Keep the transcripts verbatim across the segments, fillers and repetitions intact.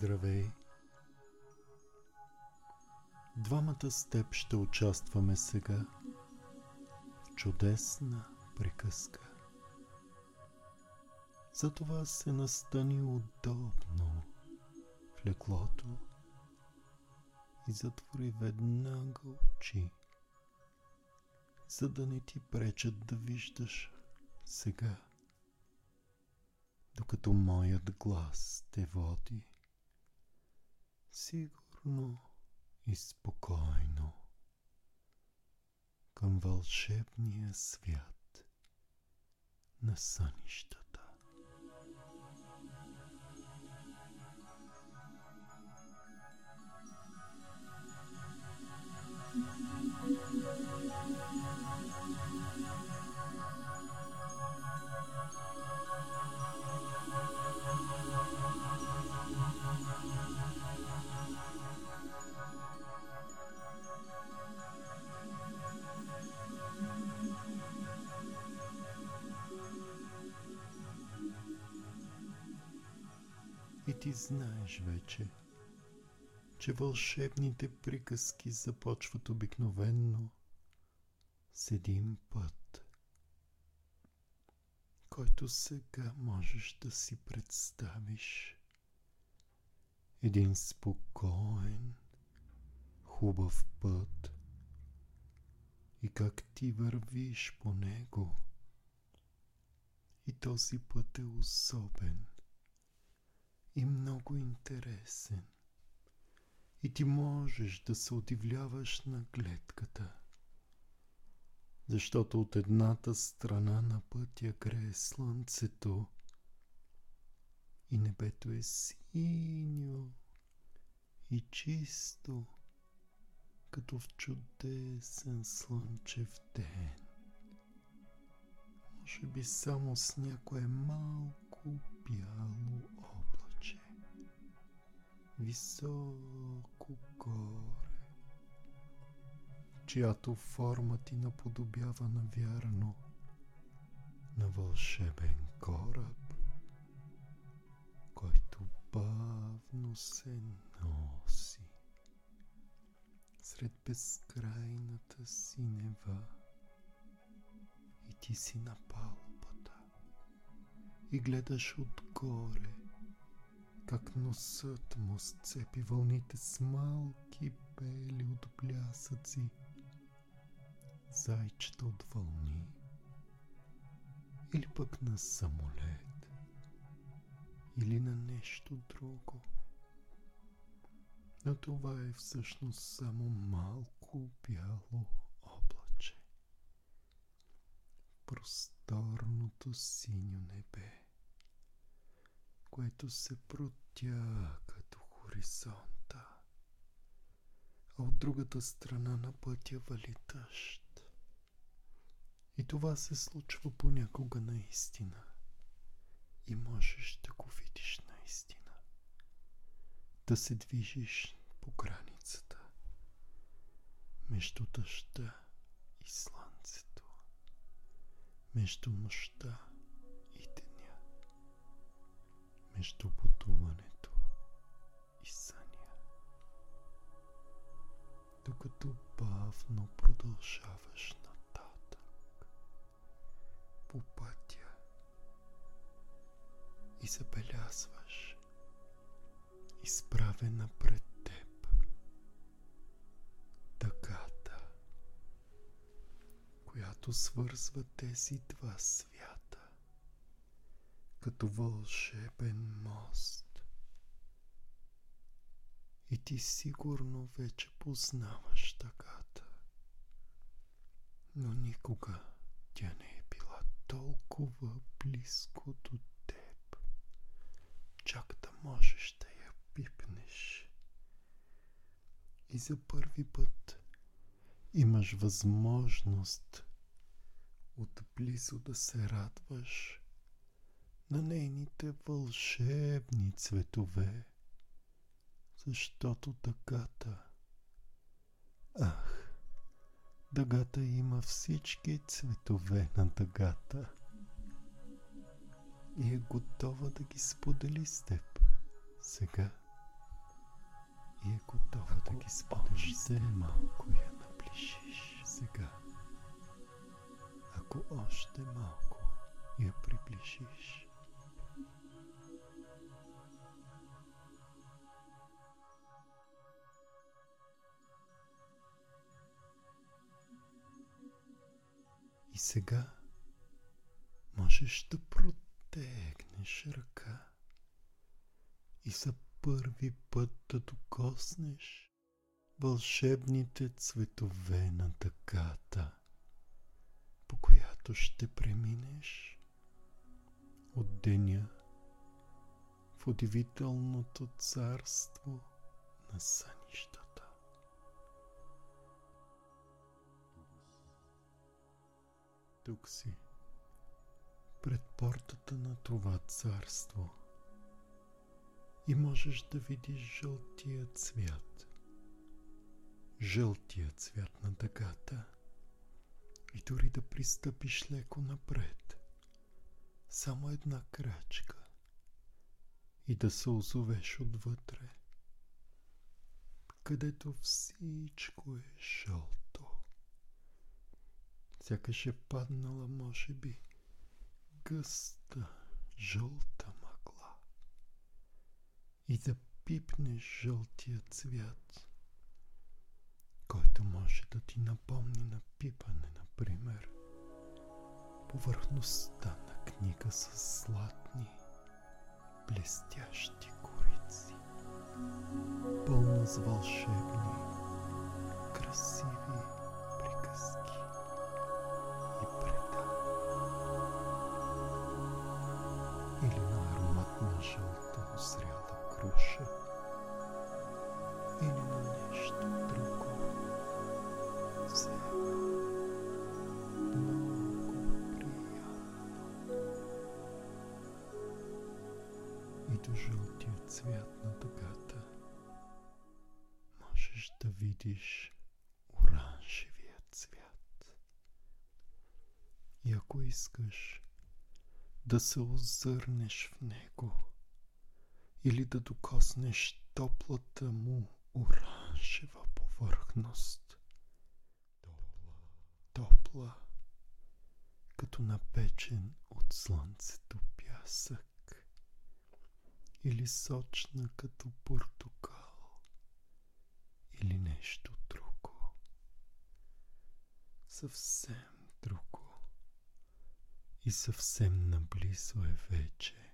Здравей! Двамата с теб ще участваме сега в чудесна приказка. Затова се настани удобно в леглото и затвори веднага очи, за да не ти пречат да виждаш сега, докато моят глас те води сигурно и спокойно към вълшебния свят на сънищата. И ти знаеш вече, че вълшебните приказки започват обикновенно с един път, който сега можеш да си представиш. Един спокоен, хубав път и как ти вървиш по него. И този път е особен и много интересен. И ти можеш да се удивляваш на гледката, защото от едната страна на пътя грее слънцето и небето е синьо и чисто, като в чудесен слънчев ден. Може би само с някое малко бяло облаче, високо горе, чиято форма ти наподобява навярно на вълшебен кораб, който бавно се носи сред безкрайната синева. И ти си на палубата и гледаш отгоре как носът му сцепи вълните с малки бели от блясъци, зайчета от вълни, или пък на самолет, или на нещо друго. Но това е всъщност само малко бяло облаче. Просторното синьо небе, което се протяга до хоризонта, а от другата страна на пътя вали дъжд. И това се случва понякога наистина. И можеш да го видиш наистина. Да се движиш по границата между дъжда и слънцето, между нощта и деня, между пътуването и съня, докато бавно продължаваш нататък по пътя и забелязваш изправена пред теб дъгата, която свързва тези два свята като вълшебен мост. И ти сигурно вече познаваш дъгата, но никога тя не е била толкова близко до теб, чак да можеш да я пипнеш. И за първи път имаш възможност отблизо да се радваш на нейните вълшебни цветове, защото дъгата, ах, дъгата има всички цветове на дъгата и е готова да ги сподели с теб сега. и е готова да ги спадеш. Още малко я наближиш сега. Ако още малко я приближиш, и сега можеш да протегнеш ръка и за първи път да докоснеш вълшебните цветове на дъгата, по която ще преминеш от деня в удивителното царство на сънищата. Тук си, пред портата на това царство, и можеш да видиш жълтия цвят. Жълтия цвят на дъгата. И дори да пристъпиш леко напред, само една крачка, и да се озовеш отвътре, където всичко е жълто. Сякаш е паднала, може би, гъста жълта мъгла. И да пипнеш жълтия цвят, който може да ти напомни на пипане, например, повърхността на книга с златни, блестящи корици, пълна с вълшебни, красиви приказки и предания. Или на ароматна жълта озряла круша, или на нещо друго. Много приятно. И до жълтия цвят на дъгата можеш да видиш оранжевия цвят. И ако искаш да се озърнеш в него или да докоснеш топлата му оранжева повърхност, топла, като напечен от слънцето пясък, или сочна като портокал, или нещо друго, съвсем друго, и съвсем наблизо е вече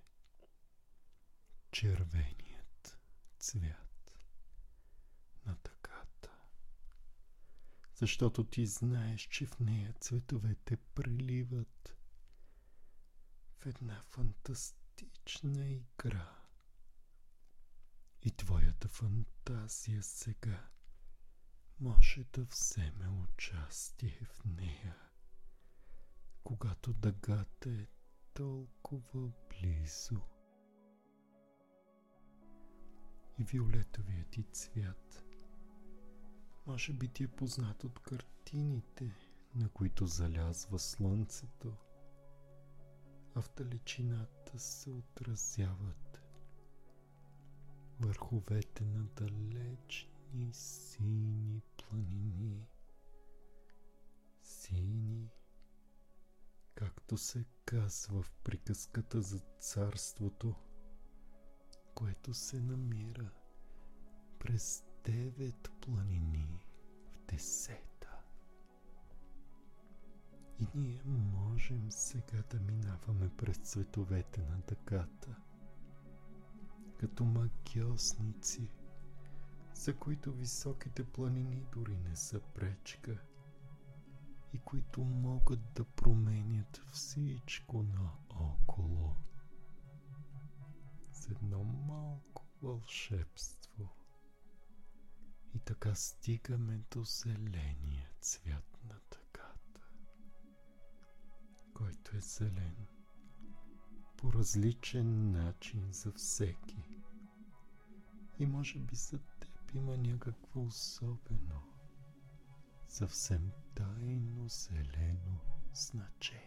червеният цвят на дъгата. Защото ти знаеш, че в нея цветовете преливат в една фантастична игра. И твоята фантазия сега може да вземе участие в нея, когато дъгата е толкова близо. И виолетовият ти цвят може би ти е познат от картините, на които залязва слънцето, а в далечината се отразяват върховете на далечни сини планини. Сини, както се казва в приказката за царството, което се намира през девет планини в десета. И ние можем сега да минаваме през цветовете на дъгата, като магиосници, за които високите планини дори не са пречка и които могат да променят всичко наоколо с едно малко вълшебство. И така стигаме до зеления цвят на дъгата, който е зелен по различен начин за всеки. И може би за теб има някакво особено, съвсем тайно зелено значение.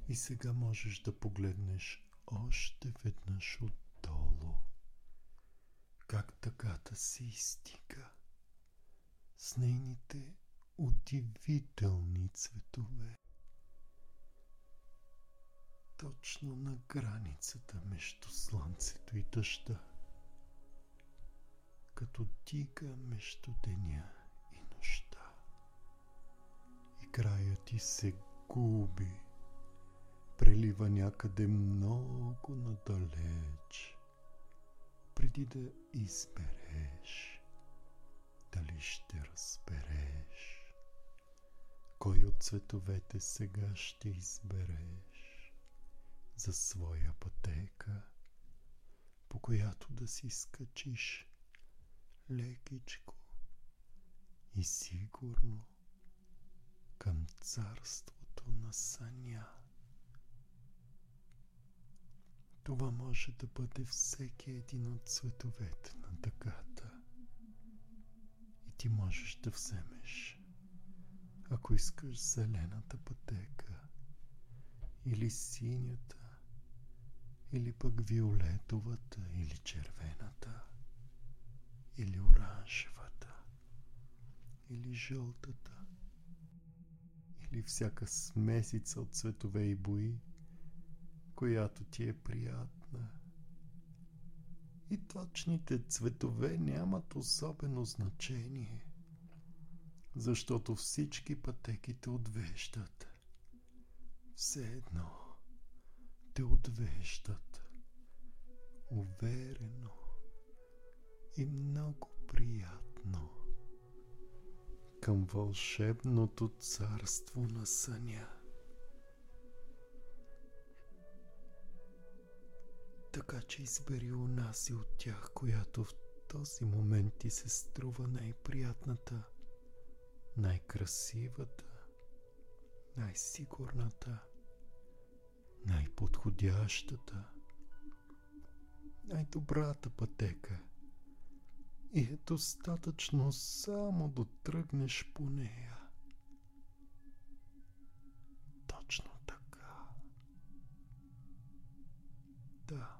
И сега можеш да погледнеш още веднъж отдолу, как тъгата се изтига с нейните удивителни цветове, точно на границата между слънцето и дъжда, като дига между деня и нощта. И краят ти се губи, прелива някъде много надалеч, преди да избереш дали ще разбереш кой от цветовете сега ще избереш за своя пътека, по която да си скачиш лекичко и сигурно към царството на съня. Това може да бъде всеки един от цветовете на дъгата и ти можеш да вземеш, ако искаш, зелената пътека или синята, или пък виолетовата, или червената, или оранжевата, или жълтата, или всяка смесица от цветове и бои, която ти е приятна. И точните цветове нямат особено значение, защото всички пътеки те отвеждат. Все едно те отвеждат уверено и много приятно към вълшебното царство на съня. Така че избери унази от тях, която в този момент ти се струва най-приятната, най-красивата, най-сигурната, най-подходящата, най-добрата пътека. И е достатъчно само да тръгнеш по нея. Точно така. Да.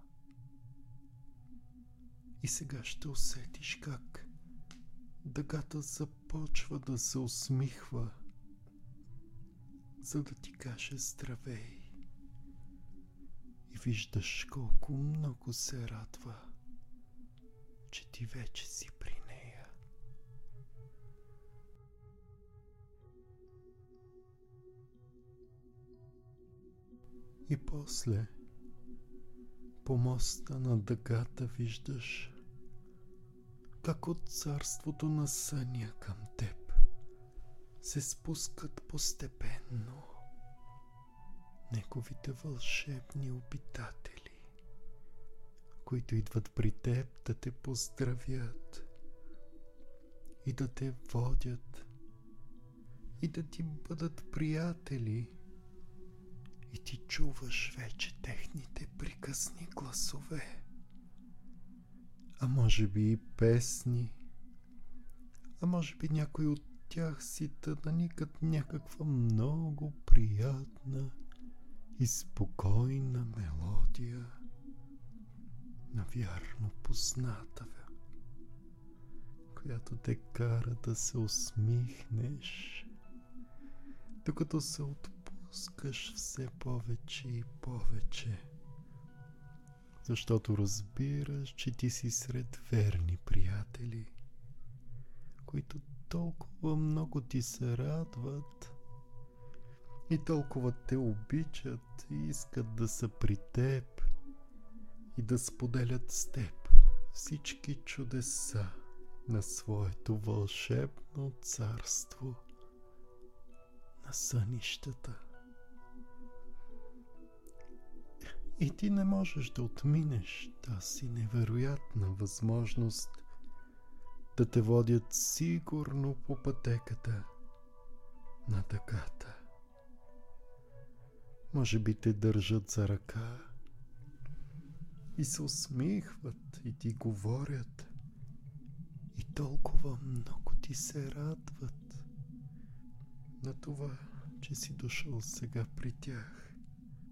И сега ще усетиш как дъгата започва да се усмихва, за да ти каже здравей. И виждаш колко много се радва, че ти вече си при нея. И после по моста на дъгата виждаш как от царството на съня към теб се спускат постепенно неговите вълшебни обитатели, които идват при теб да те поздравят и да те водят и да ти бъдат приятели. И ти чуваш вече техните приказни гласове, а може би и песни, а може би някой от тях си да наникат някаква много приятна и спокойна мелодия, навярно позната, която те кара да се усмихнеш, докато се отпускаш все повече и повече, защото разбираш, че ти си сред верни приятели, които толкова много ти се радват и толкова те обичат и искат да са при теб и да споделят с теб всички чудеса на своето вълшебно царство на сънищата. И ти не можеш да отминеш тази невероятна възможност да те водят сигурно по пътеката на дъгата. Може би те държат за ръка и се усмихват и ти говорят и толкова много ти се радват на това, че си дошъл сега при тях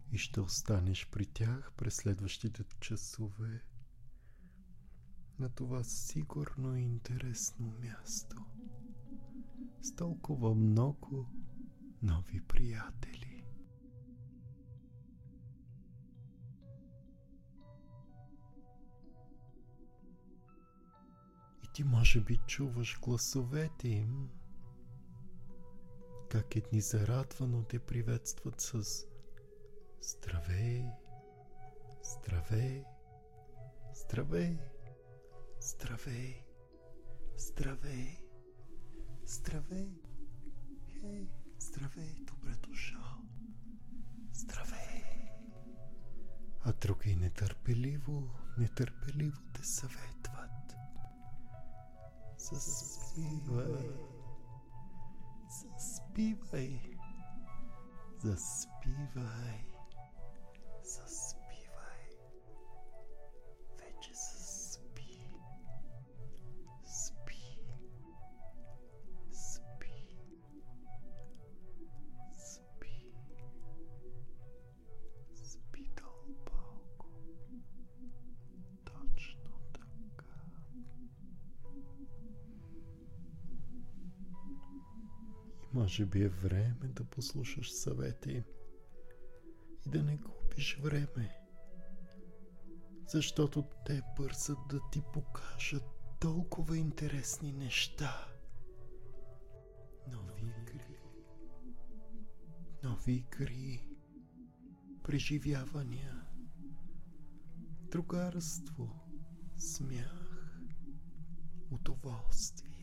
и ще останеш при тях през следващите часове на това сигурно и интересно място с толкова много нови приятели. И ти може би чуваш гласовете им, как едни зарадвано те приветстват с здравей, здравей, здравей, здравей, здравей, здравей, хей, здравей, добре дошъл, здравей. А други нетърпеливо, нетърпеливо те съветват. Заспивай, заспивай, заспивай, заспивай, вече заспи, спи, спи, спи, спи дълбоко, точно така. Може би е време да послушаш съвети им и да не губиш време, защото те бързат да ти покажат толкова интересни неща. Нови игри, нови игри, преживявания, другарство, смях, удоволствие.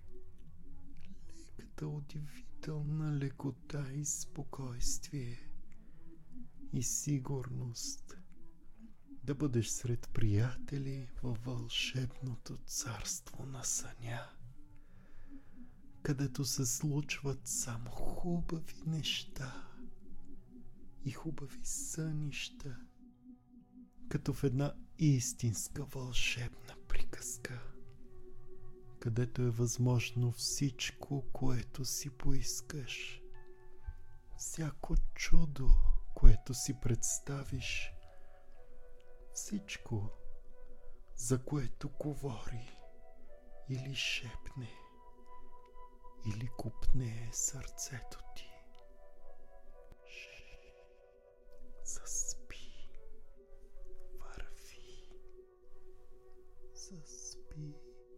Удивителна лекота и спокойствие и сигурност да бъдеш сред приятели във вълшебното царство на съня, където се случват само хубави неща и хубави сънища, като в една истинска вълшебна приказка, където е възможно всичко, което си поискаш. Всяко чудо, което си представиш. Всичко, за което говори или шепне, или купне сърцето ти. Заспи, върви, заспи.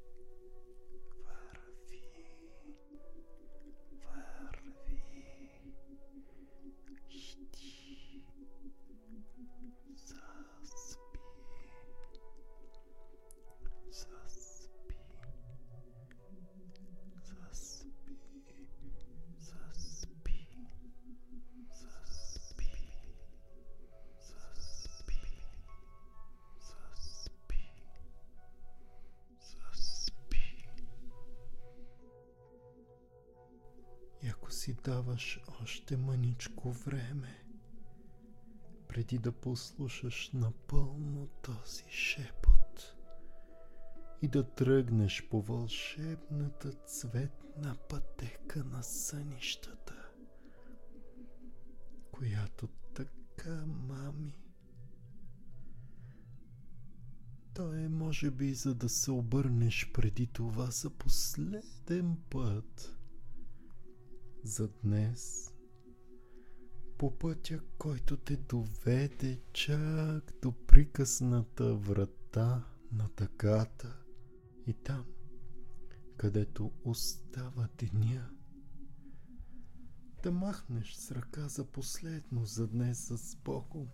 И ако си даваш още мъничко време, преди да послушаш напълно този шепот и да тръгнеш по вълшебната цветна пътека на сънищата, която така мами, то е може би за да се обърнеш преди това за последен път за днес по пътя, който те доведе чак до прикъсната врата на тъгата и там, където остава деня, да махнеш с ръка за последно за днес с Богом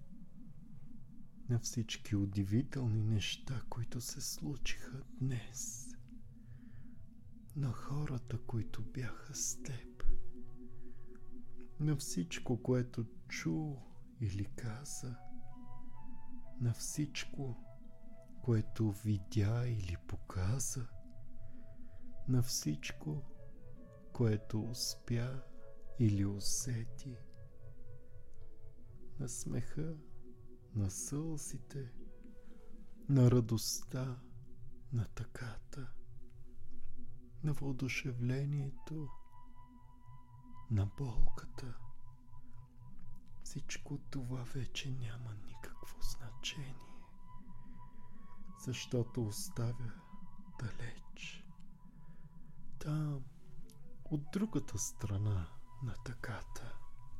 на всички удивителни неща, които се случиха днес, на хората, които бяха с теб, на всичко, което чу или каза, на всичко, което видя или показа, на всичко, което успя или усети, на смеха, на сълзите, на радостта, на тъгата, на въодушевлението, на болката. всичко това вече няма никакво значение, защото оставя далеч, там, от другата страна на тъгата,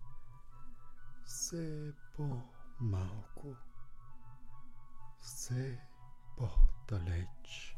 все по-малко, все по-далеч.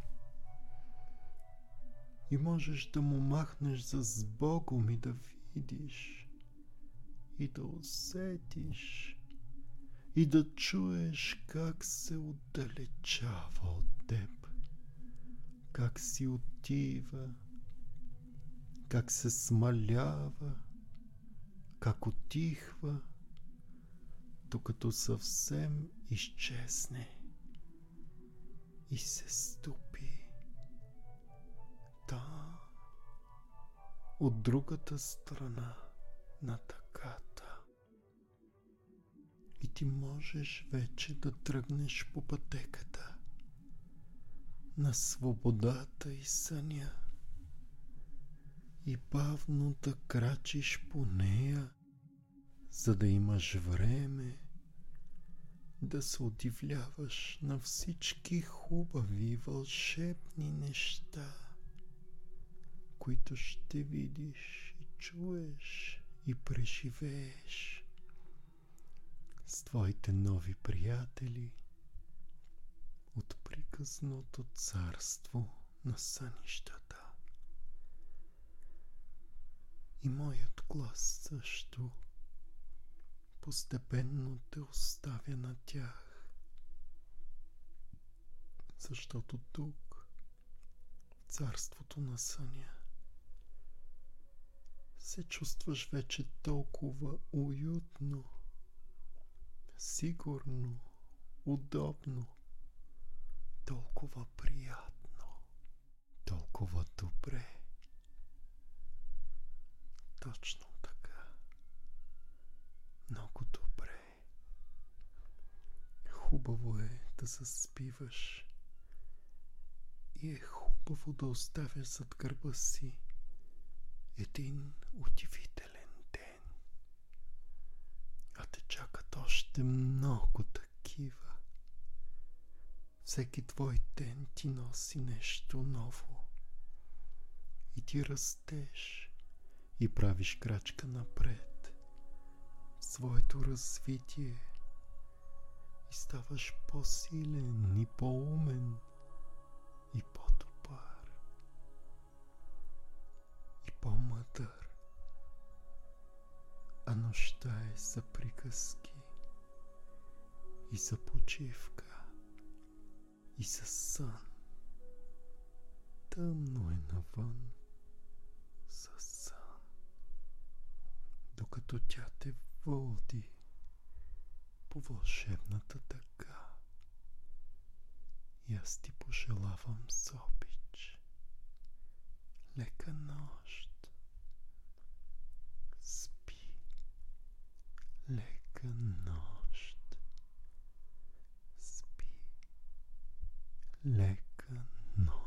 И можеш да му махнеш за сбогом и да видиш, и да усетиш, и да чуеш как се отдалечава от теб, как си отива, как се смалява, как отихва, докато съвсем изчезне и се стопи там, от другата страна на тъгата. И ти можеш вече да тръгнеш по пътеката на свободата и съня и бавно да крачиш по нея, за да имаш време да се удивляваш на всички хубави вълшебни неща, които ще видиш и чуеш и преживееш с твоите нови приятели от приказното царство на сънищата. И моят глас също постепенно те оставя на тях, защото тук, в царството на съня, се чувстваш вече толкова уютно, сигурно, удобно, толкова приятно, толкова добре. Точно така. Много добре. Хубаво е да заспиваш и е хубаво да оставяш зад гърба си един удивителен ден. А те чакат още много такива. Всеки твой ден ти носи нещо ново. И ти растеш и правиш крачка напред в своето развитие и ставаш по-силен и по-умен и по-добър и по-мъдър. А нощта е за приказки и за почивка и за сън. Тъмно е навън за сън, докато тя те води по вълшебната тъга. И аз ти пожелавам с обич лека нощ. Спи, лека нощ. Спи, лека нощ.